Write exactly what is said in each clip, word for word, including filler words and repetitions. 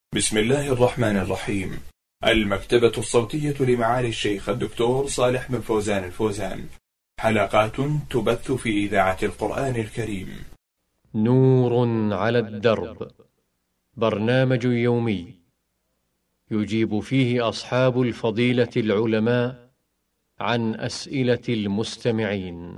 بسم الله الرحمن الرحيم. المكتبة الصوتية لمعالي الشيخ الدكتور صالح بن فوزان الفوزان، حلقات تبث في إذاعة القرآن الكريم. نور على الدرب، برنامج يومي يجيب فيه أصحاب الفضيلة العلماء عن أسئلة المستمعين.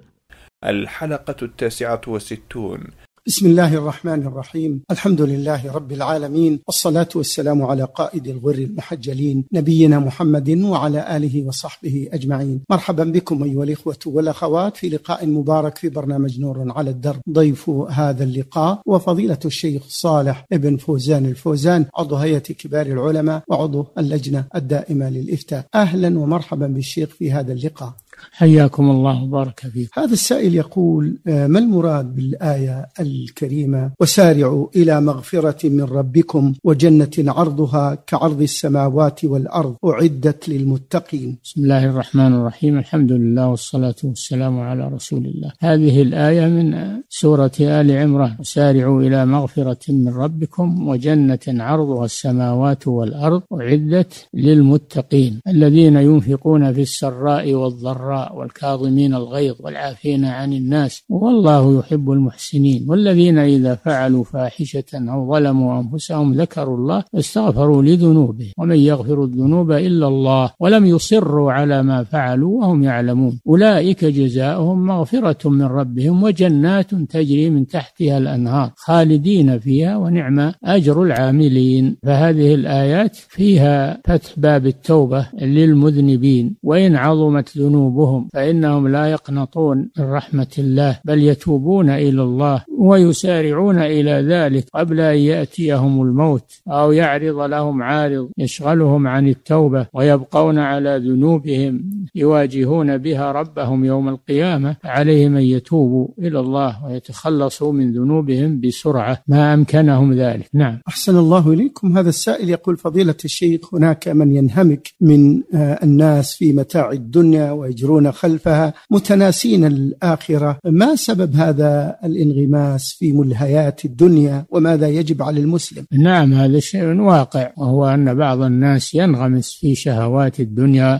الحلقة التاسعة والستون. بسم الله الرحمن الرحيم. الحمد لله رب العالمين، والصلاة والسلام على قائد الغر المحجلين نبينا محمد وعلى آله وصحبه أجمعين. مرحبا بكم أيها الإخوة والأخوات في لقاء مبارك في برنامج نور على الدرب. ضيف هذا اللقاء وفضيلة الشيخ صالح بن فوزان الفوزان، عضو هيئة كبار العلماء وعضو اللجنة الدائمة للإفتاء. أهلا ومرحبا بالشيخ في هذا اللقاء. حياكم الله وبارك فيكم. هذا السائل يقول: ما المراد بالآية الكريمة وسارعوا إلى مغفرة من ربكم وجنة عرضها كعرض السماوات والأرض أعدت للمتقين؟ بسم الله الرحمن الرحيم. الحمد لله والصلاة والسلام على رسول الله. هذه الآية من سورة آل عمران: وسارعوا إلى مغفرة من ربكم وجنة عرضها السماوات والأرض أعدت للمتقين الذين ينفقون في السراء والضراء والكاظمين الغيظ والعافين عن الناس والله يحب المحسنين والذين إذا فعلوا فاحشة أو ظلموا أنفسهم ذكروا الله فاستغفروا لذنوبهم ومن يغفر الذنوب إلا الله ولم يصروا على ما فعلوا وهم يعلمون أولئك جزاؤهم مغفرة من ربهم وجنات تجري من تحتها الأنهار خالدين فيها ونعم أجر العاملين. فهذه الآيات فيها فتح باب التوبة للمذنبين، وإن عظمت ذنوبهم فإنهم لا يقنطون من رحمة الله بل يتوبون إلى الله ويسارعون إلى ذلك قبل أن يأتيهم الموت أو يعرض لهم عارض يشغلهم عن التوبة، ويبقون على ذنوبهم يواجهون بها ربهم يوم القيامة. عليهم أن يتوبوا إلى الله ويتخلصوا من ذنوبهم بسرعة ما أمكنهم ذلك. نعم. أحسن الله إليكم. هذا السائل يقول: فضيلة الشيخ، هناك من ينهمك من الناس في متاع الدنيا ويجرون خلفها متناسين الآخرة، ما سبب هذا الانغماس في ملهيات الدنيا وماذا يجب على المسلم؟ نعم، هذا شيء واقع، وهو أن بعض الناس ينغمس في شهوات الدنيا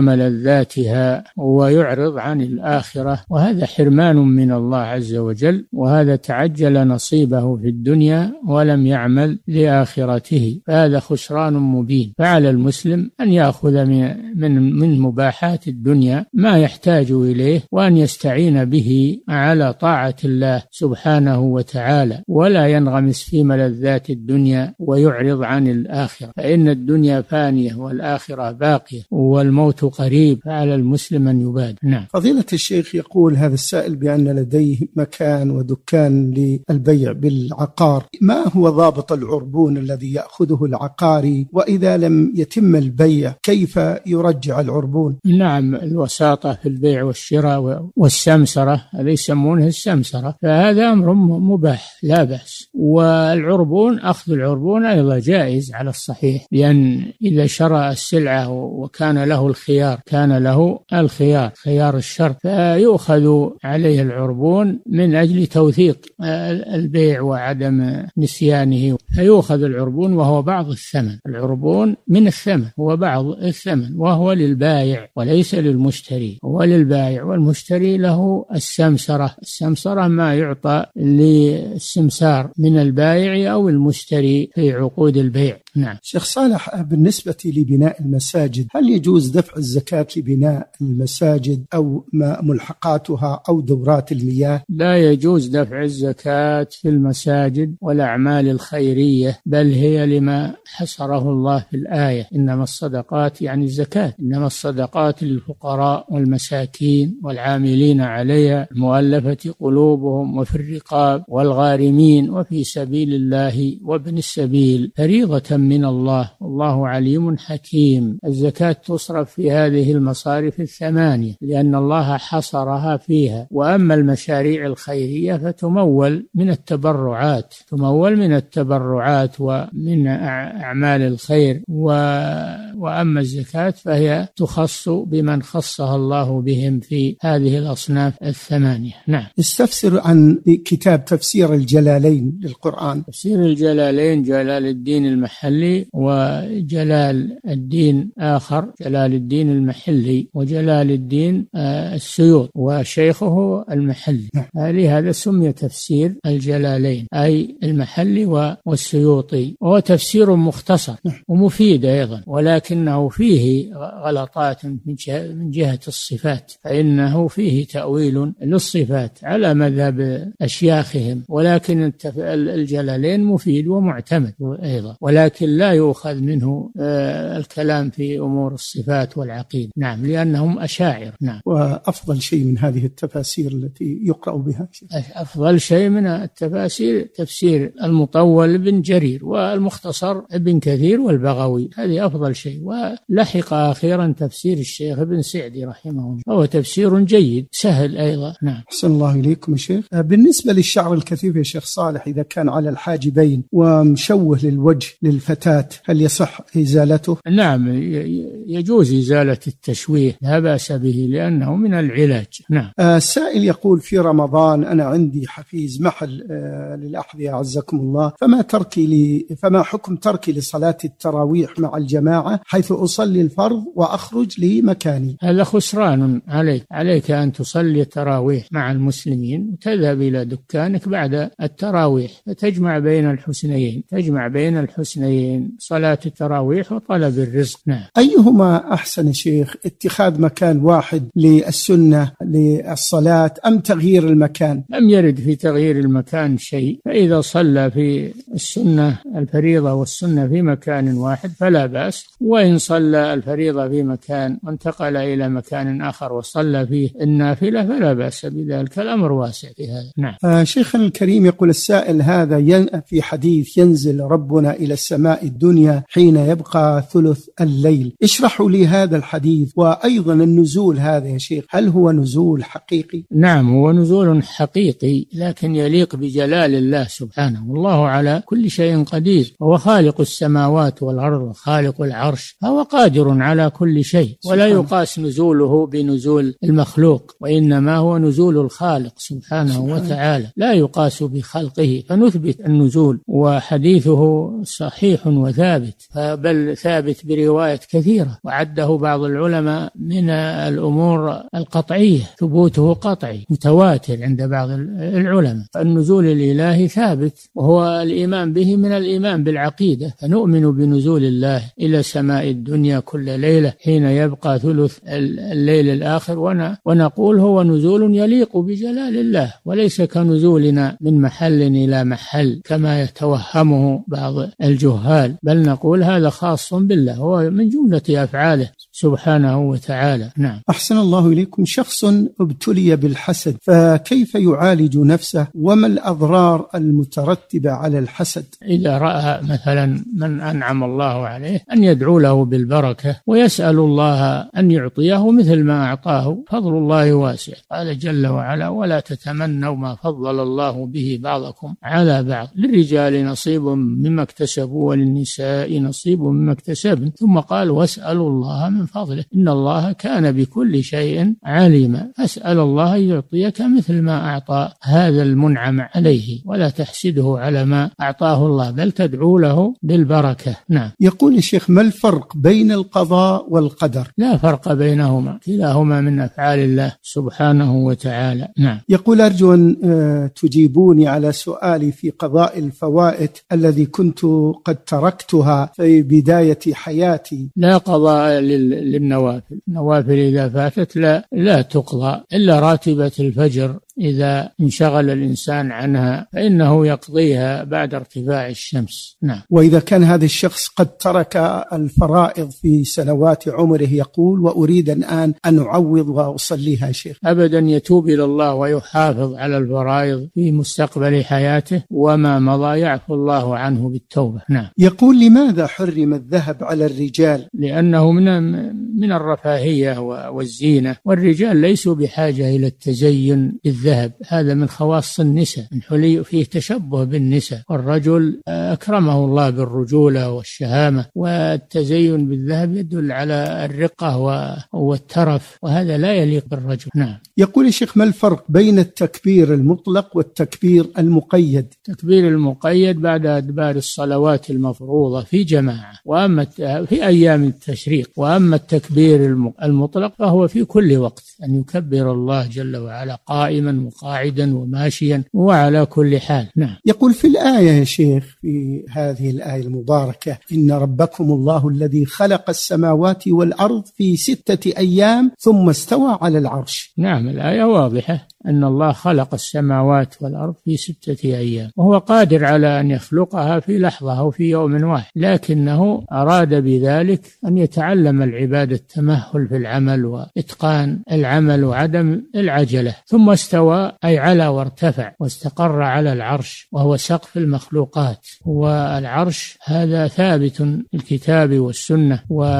وملذاتها ويعرض عن الآخرة، وهذا حرمان من الله عز وجل، وهذا تعجل نصيبه في الدنيا ولم يعمل لآخرته، فهذا خسران مبين. فعلى المسلم أن يأخذ من من من مباحات الدنيا ما يحتاج إليه وأن يستعين به على طاعة الله سبحانه وتعالى، ولا ينغمس في ملذات الدنيا ويعرض عن الآخرة، فإن الدنيا فانية والآخرة باقية والموت قريب، فعلى المسلم أن يبادر. نعم. فضيلة الشيخ، يقول هذا السائل بأن لديه مكان ودكان للبيع بالعقار، ما هو ضابط العربون الذي يأخذه العقاري؟ وإذا لم يتم البيع كيف يرجع العربون؟ نعم، الوساطة في البيع والشراء والسمسرة، هذا يسمونه السمسرة، فهذا أمر مباح لا بأس. والعربون، أخذ العربون أيضا جائز على الصحيح، لأن إذا شرى السلعة وكان له الخيار كان له الخيار خيار الشرط، فيؤخذ عليه العربون من أجل توثيق البيع وعدم نسيانه، فيؤخذ العربون وهو بعض الثمن. العربون من الثمن، هو بعض الثمن، وهو للبائع وليس للمشتري، هو للبائع، والمشتري له السمسرة. السمسرة ما يعطى للسمسار من البائع أو المشتري في عقود البيع. نعم. شيخ صالح، بالنسبة لبناء المساجد، هل يجوز دفع الزكاة لبناء المساجد أو ما ملحقاتها أو دورات المياه؟ لا يجوز دفع الزكاة في المساجد والأعمال الخيرية، بل هي لما حصره الله في الآية: إنما الصدقات، يعني الزكاة، إنما الصدقات للفقراء والمساكين والعاملين عليها المؤلفة قلوبهم وفي الرقاب والغارمين وفي سبيل الله وابن السبيل فريضة من الله والله عليم حكيم. الزكاة تصرف في هذه المصارف الثمانية لأن الله حصرها فيها. وأما المشاريع الخيرية فتمول من التبرعات تمول من التبرعات ومن أعمال الخير، وأما الزكاة فهي تخص بمن خصها الله بهم في هذه الأصناف الثمانية. نعم. استفسر عن كتاب تفسير الجلالين للقرآن. تفسير الجلالين جلال الدين المحلي وجلال الدين آخر، جلال الدين المحلي وجلال الدين السيوط وشيخه المحلي. لهذا سمي تفسير الجلالين أي المحلي والسيوطي، وهو تفسير مختصر ومفيد أيضا، ولكنه فيه غلطات من جهة الصفات، فإنه فيه تأويل للصفات على مذهب أشياخهم، ولكن الجلالين مفيد ومعتمد أيضا، ولكن لا يؤخذ منه الكلام في أمور الصفات والعقيدة. نعم، لأنهم أشاعر. نعم. وأفضل شيء من هذه التفاسير التي يقرأ بها؟ أفضل شيء من التفاسير تفسير المطول ابن جرير والمختصر ابن كثير والبغوي، هذه أفضل شيء. ولحق أخيرا تفسير الشيخ ابن سعدي رحمه الله، هو تفسير جيد سهل أيضا. نعم. أحسن الله إليكم يا شيخ. بالنسبة للشعر الكثيف يا شيخ صالح، إذا كان على الحاجبين ومشوه للوجه للفتاة، هل يصح إزالته؟ نعم، يجوز إزالة التشويه، لا بأس به لأنه من العلاج. نعم. السائل يقول: في رمضان أنا عندي حفيز محل للأحذية عزكم الله، فما تركي لي فما حكم تركي لصلاة التراويح مع الجماعة حيث أصلي الفرض وأخرج لمكاني؟ هذا خسران عليك عليك أن تصلي التراويح مع المسلمين وتذهب إلى دكانك بعد التراويح، فتجمع بين الحسنيين تجمع بين الحسنيين صلاة التراويح وطلب الرزق. نعم. أيهما أحسن شيخ، اتخاذ مكان واحد للسنة للصلاة أم تغيير المكان؟ لم يرد في تغيير المكان شيء، فإذا صلى في السنة الفريضة والسنة في مكان واحد فلا بأس، وإن صلى الفريضة في مكان وانتقل إلى مكان آخر وصلى فيه النافلة فلا بأس بذلك، الأمر واسع في هذا. نعم. آه شيخنا الكريم، يقول السائل هذا ين في حديث: ينزل ربنا إلى السماء الدنيا حين يبقى ثلث الليل، اشرحوا لي هذا الحديث، وأيضا النزول هذا يا شيخ هل هو نزول حقيقي؟ نعم، هو نزول حقيقي لكن يليق بجلال الله سبحانه، والله على كل شيء قدير، وهو خالق السماوات والأرض وخالق العرش، فهو قادر على كل شيء، ولا يقاس نزوله بنزول المخلوق، وإنما هو نزول الخالق سبحانه, سبحانه وتعالى، لا يقاس بخلقه، فنثبت النزول، وحديثه صحيح وثابت، بل ثابت برواية كثيرة، وعده بعض العلماء من الأمور القطعية، ثبوته قطعي متواتر عند بعض العلماء، فالنزول الإلهي ثابت، وهو الإيمان به من الإيمان بالعقيدة، فنؤمن بنزول الله إلى سماء الدنيا كل ليلة حين يبقى ثلث الليل الآخر، ونقول هو نزول يليق بجلال الله، وليس كنزولنا من محل إلى محل كما يتوهمه بعض الجهال، بل نقول هذا خاص بالله، هو من جملة أفعاله سبحانه وتعالى. نعم. أحسن الله إليكم. شخص ابتلي بالحسد، فكيف يعالج نفسه، وما الأضرار المترتبة على الحسد؟ إذا رأى مثلا من أنعم الله عليه أن يدعو له بالبركة ويسأل الله أن يعطيه مثل ما أعطاه، فضل الله واسع، قال جل وعلا: ولا تتمنوا ما فضل الله به بعضكم على بعض، للرجال نصيب مما اكتسبوا وللنساء نصيب مما اكتسبن، ثم قال: واسألوا الله من فضله إن الله كان بكل شيء عليما، فاسأل الله يعطيك مثل ما أعطى هذا المنعم عليه، ولا تحسده على ما أعطاه الله، بل تدعو له بالبركة. نعم. يقول الشيخ: ما الفرق بين القضاء والقدر؟ لا فرق بينهما، كلاهما من أفعال الله سبحانه وتعالى. نعم. يقول: أرجو أن تجيبوني على سؤالي في قضاء الفوائد الذي كنت قد تركتها في بداية حياتي. لا قضاء للنوافل، النوافل إذا فاتت لا, لا تقضى إلا راتبة الفجر، إذا انشغل الإنسان عنها فإنه يقضيها بعد ارتفاع الشمس. نعم. وإذا كان هذا الشخص قد ترك الفرائض في سنوات عمره، يقول: وأريد الآن أن أعوض وأصليها شيخ. أبدا، يتوب إلى الله ويحافظ على الفرائض في مستقبل حياته، وما مضى يعفو الله عنه بالتوبة. نعم. يقول: لماذا حرم الذهب على الرجال؟ لأنه من من الرفاهية والزينة، والرجال ليسوا بحاجة إلى التزين بالذهب بالذهب، هذا من خواص النساء، من حلي فيه تشبه بالنساء. والرجل أكرمه الله بالرجولة والشهامة، والتزين بالذهب يدل على الرقة والترف، وهذا لا يليق بالرجل. نعم. يقول الشيخ: ما الفرق بين التكبير المطلق والتكبير المقيد؟ التكبير المقيد بعد أدبار الصلوات المفروضة في جماعة، وأما في أيام التشريق. وأما التكبير المطلق فهو في كل وقت، أن يكبر الله جل وعلا قائما وقاعدا وماشيا وعلى كل حال. نعم. يقول في الآية يا شيخ، في هذه الآية المباركة: إن ربكم الله الذي خلق السماوات والأرض في ستة أيام ثم استوى على العرش. نعم، الآية واضحة أن الله خلق السماوات والأرض في ستة أيام، وهو قادر على أن يخلقها في لحظة أو في يوم واحد، لكنه أراد بذلك أن يتعلم العباد التمهل في العمل وإتقان العمل وعدم العجلة. ثم استوى أي على وارتفع واستقر على العرش، وهو سقف المخلوقات. والعرش هذا ثابت في الكتاب والسنة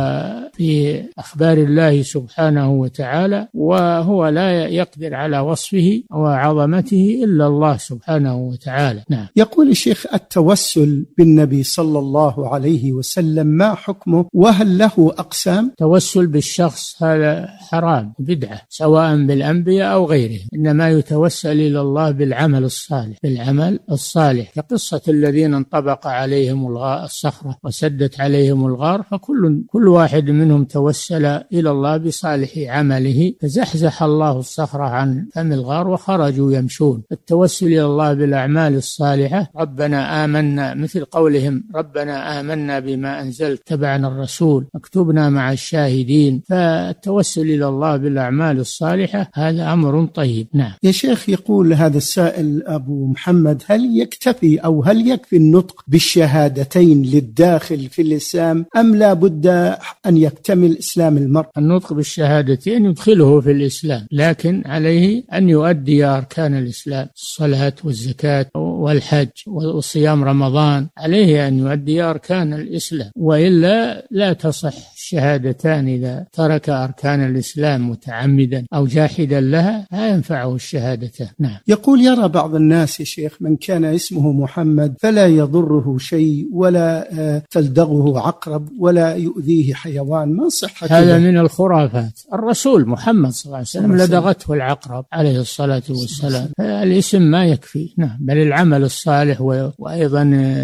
وفي أخبار الله سبحانه وتعالى، وهو لا يقدر على وصفه وعظمته إلا الله سبحانه وتعالى. نعم. يقول الشيخ: التوسل بالنبي صلى الله عليه وسلم ما حكمه، وهل له أقسام؟ التوسل بالشخص هذا حرام بدعة، سواء بالأنبياء أو غيرهم، إنما يتوسل إلى الله بالعمل الصالح، بالعمل الصالح، كقصة الذين انطبق عليهم الصخرة وسدت عليهم الغار، فكل كل واحد منهم توسل إلى الله بصالح عمله، فزحزح الله الصخرة عن فم الغار وخرجوا يمشون. التوسل إلى الله بالأعمال الصالحة، ربنا آمنا، مثل قولهم ربنا آمنا بما أنزلت تبعنا الرسول اكتبنا مع الشاهدين. فالتوسل إلى الله بالأعمال الصالحة هذا أمر طيب. نعم. يا شيخ، يقول هذا السائل أبو محمد: هل يكتفي أو هل يكفي النطق بالشهادتين للداخل في الإسلام، أم لا بد أن يكتمل إسلام المرء؟ النطق بالشهادتين يدخله في الإسلام، لكن عليه أن يؤدي أركان الإسلام، الصلاة والزكاة والحج وصيام رمضان، عليه أن يؤدي أركان الإسلام، وإلا لا تصح الشهادتان. إذا ترك أركان الإسلام متعمدا أو جاحدا لها لا ينفعه الشهادتان. نعم. يقول: يرى بعض الناس يا شيخ من كان اسمه محمد فلا يضره شيء ولا تلدغه عقرب ولا يؤذيه حيوان، ما صحة هذا؟ من الخرافات. الرسول محمد صلى الله عليه وسلم لدغته العقرب عليه الصلاة والسلام، الاسم ما يكفي. نعم، بل العمل الصالح وأيضا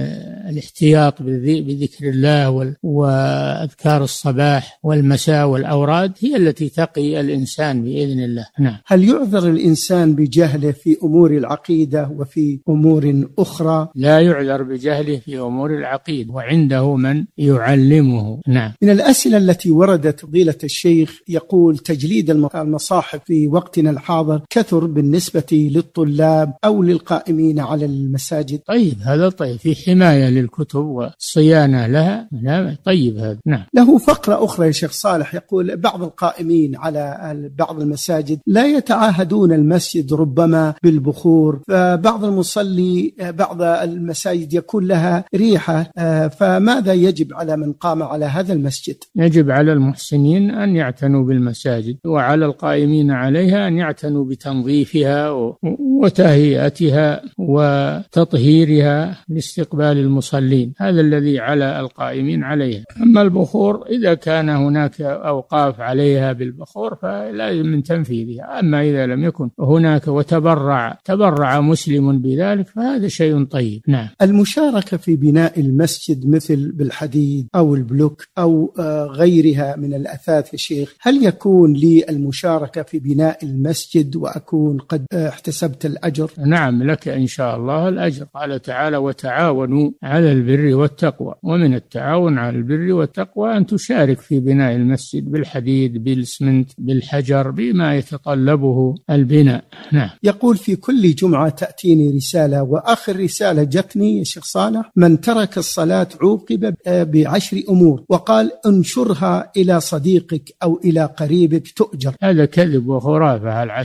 الاحتياط بذكر الله وأذكار الصباح والمساء والأوراد هي التي تقي الإنسان بإذن الله. نعم. هل يعذر الإنسان بجهله في أمور العقيدة وفي أمور أخرى؟ لا يعذر بجهله في أمور العقيدة، وعنده من يعلمه. نعم. من الأسئلة التي وردت فضيلة الشيخ، يقول: تجليد المصاحف في وقتنا الحاضر كثر بالنسبة للطلاب أو للقائمين على المساجد. طيب، هذا طيب، في حماية للكتب والصيانة لها. لا طيب هذا. نعم. له فقرة أخرى يا شيخ صالح، يقول: بعض القائمين على بعض المساجد لا يتعاهدون المسجد ربما بالبخور، فبعض المصلي بعض المساجد يكون لها ريحة، فماذا يجب على من قام على هذا المسجد؟ يجب على المحسنين أن يعتنوا بالمساجد، وعلى القائمين عليها أن يعتنوا بتنظيفها وتهيئتها وتطهيرها لاستقبال المصلين، هذا الذي على القائمين عليها. أما البخور إذا كان هناك أوقاف عليها بالبخور فلازم من تنفيذها، أما إذا لم يكن هناك وتبرع تبرع مسلم بذلك فهذا شيء طيب. نعم. المشاركة في بناء المسجد مثل بالحديد أو البلوك أو غيرها من الأثاث يا شيخ، هل يكون لي المشاركة في بناء المسجد وأكون قد احتسبت الأجر؟ نعم، لك إن شاء الله الأجر. قال تعالى: وتعاونوا على البر والتقوى، ومن التعاون على البر والتقوى أن تشارك في بناء المسجد بالحديد بالإسمنت بالحجر بما يتطلبه البناء. نعم. يقول: في كل جمعة تأتيني رسالة، وآخر رسالة جتني يا شيخ صالح: من ترك الصلاة عوقب بعشر أمور، وقال انشرها إلى صديقك أو إلى قريبك تؤجر. هذا كذب وخرافة، العشر هذه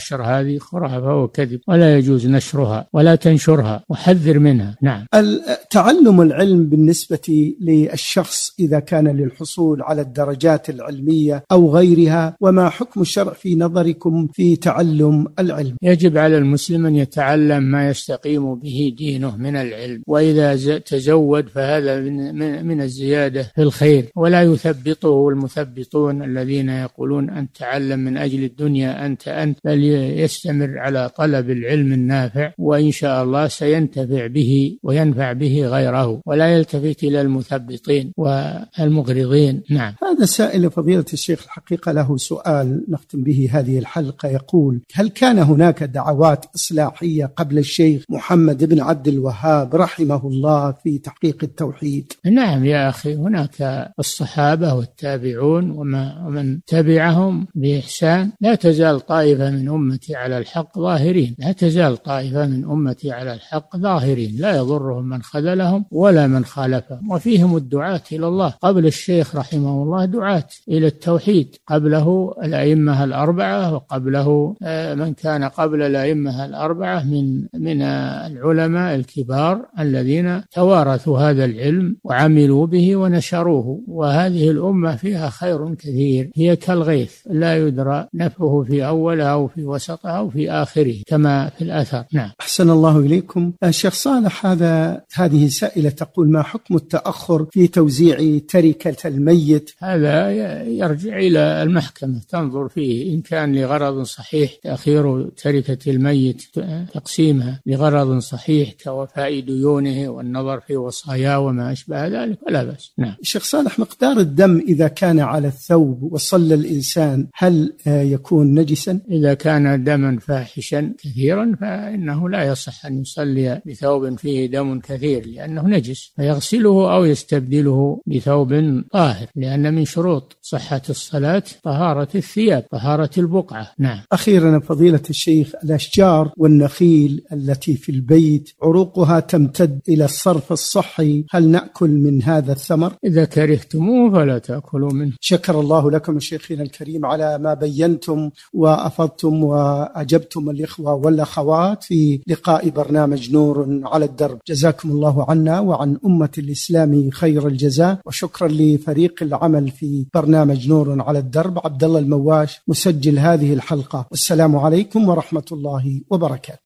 هذه خرافة وكذب ولا يجوز نشرها ولا تنشرها، وحذر منها. نعم. تعلم العلم بالنسبة للشخص إذا كان للحصول على الدرجات العلمية أو غيرها، وما حكم الشرع في نظركم في تعلم العلم؟ يجب على المسلم أن يتعلم ما يستقيم به دينه من العلم، وإذا تزود فهذا من, من الزيادة في الخير، ولا يثبطه المثبطون الذين يقولون أن تعلم من أجل الدنيا أنت أنت بل يستمر على طلب العلم النافع، وإن شاء الله سينتفع به وينفع به غيره، ولا يلتفت إلى المثبطين والمغرضين. نعم. هذا سائل فضيلة الشيخ الحقيقة له سؤال نختم به هذه الحلقة، يقول: هل كان هناك دعوات إصلاحية قبل الشيخ محمد بن عبد الوهاب رحمه الله في تحقيق التوحيد؟ نعم يا أخي، هناك الصحابة والتابعون ومن تبعهم بإحسان. لا تزال طائفة من أمتي على الحق ظاهرين، لا تزال طائفة من أمتي على الحق ظاهرين، لا يضرهم من خذلهم ولا من خالفهم، وفيهم الدعاة إلى الله. قبل الشيخ رحمه الله دعاة إلى التوحيد، قبله الأئمة الأربعة، وقبله من كان قبل الأئمة الأربعة من من العلماء الكبار الذين توارثوا هذا العلم وعملوا به ونشروه. وهذه الأمة فيها خير كثير، هي كالغيث لا يدرى نفعه في أولها أو في وسطها أو في آخره كما في الأثر. نعم. أحسن الله إليكم. الشيخ صالح، هذا هذه سائلة تقول: ما حكم التأخر في توزيع تركة الميت؟ هذا يرجع إلى المحكمة تنظر فيه، إن كان لغرض صحيح تأخير تركة الميت تقسيمها لغرض صحيح كوفاء ديونه والنظر في وصاياه وما أشبه ذلك فلا بأس. نعم. الشيخ صالح، مقدار الدم إذا كان على الثوب وصلى الإنسان هل يكون نجسا؟ إذا كان دما فاحشا كثيرا فإنه لا يصح أن يصلي بثوب فيه دم كثير لأنه نجس، فيغسله أو يستبدله بثوب طاهر، لأن من شروط صحة الصلاة طهارة الثياب، طهارة البقعة. نعم. أخيرا فضيلة الشيخ، الأشجار والنخيل التي في البيت عروقها تمتد إلى الصرف الصحي، هل نأكل من هذا الثمر؟ إذا كرهتموه فلا تأكلوا منه. شكر الله لكم شيخنا الكريم على ما بينتم وأفضتم وأجبتم الإخوة والأخوات في لقاء برنامج نور على الدرب. جزاكم الله عنا وعن أمة الإسلام خير الجزاء، وشكرا لفريق العمل في برنامج نور على الدرب، عبد الله المواش مسجل هذه الحلقة. والسلام عليكم ورحمة الله وبركاته.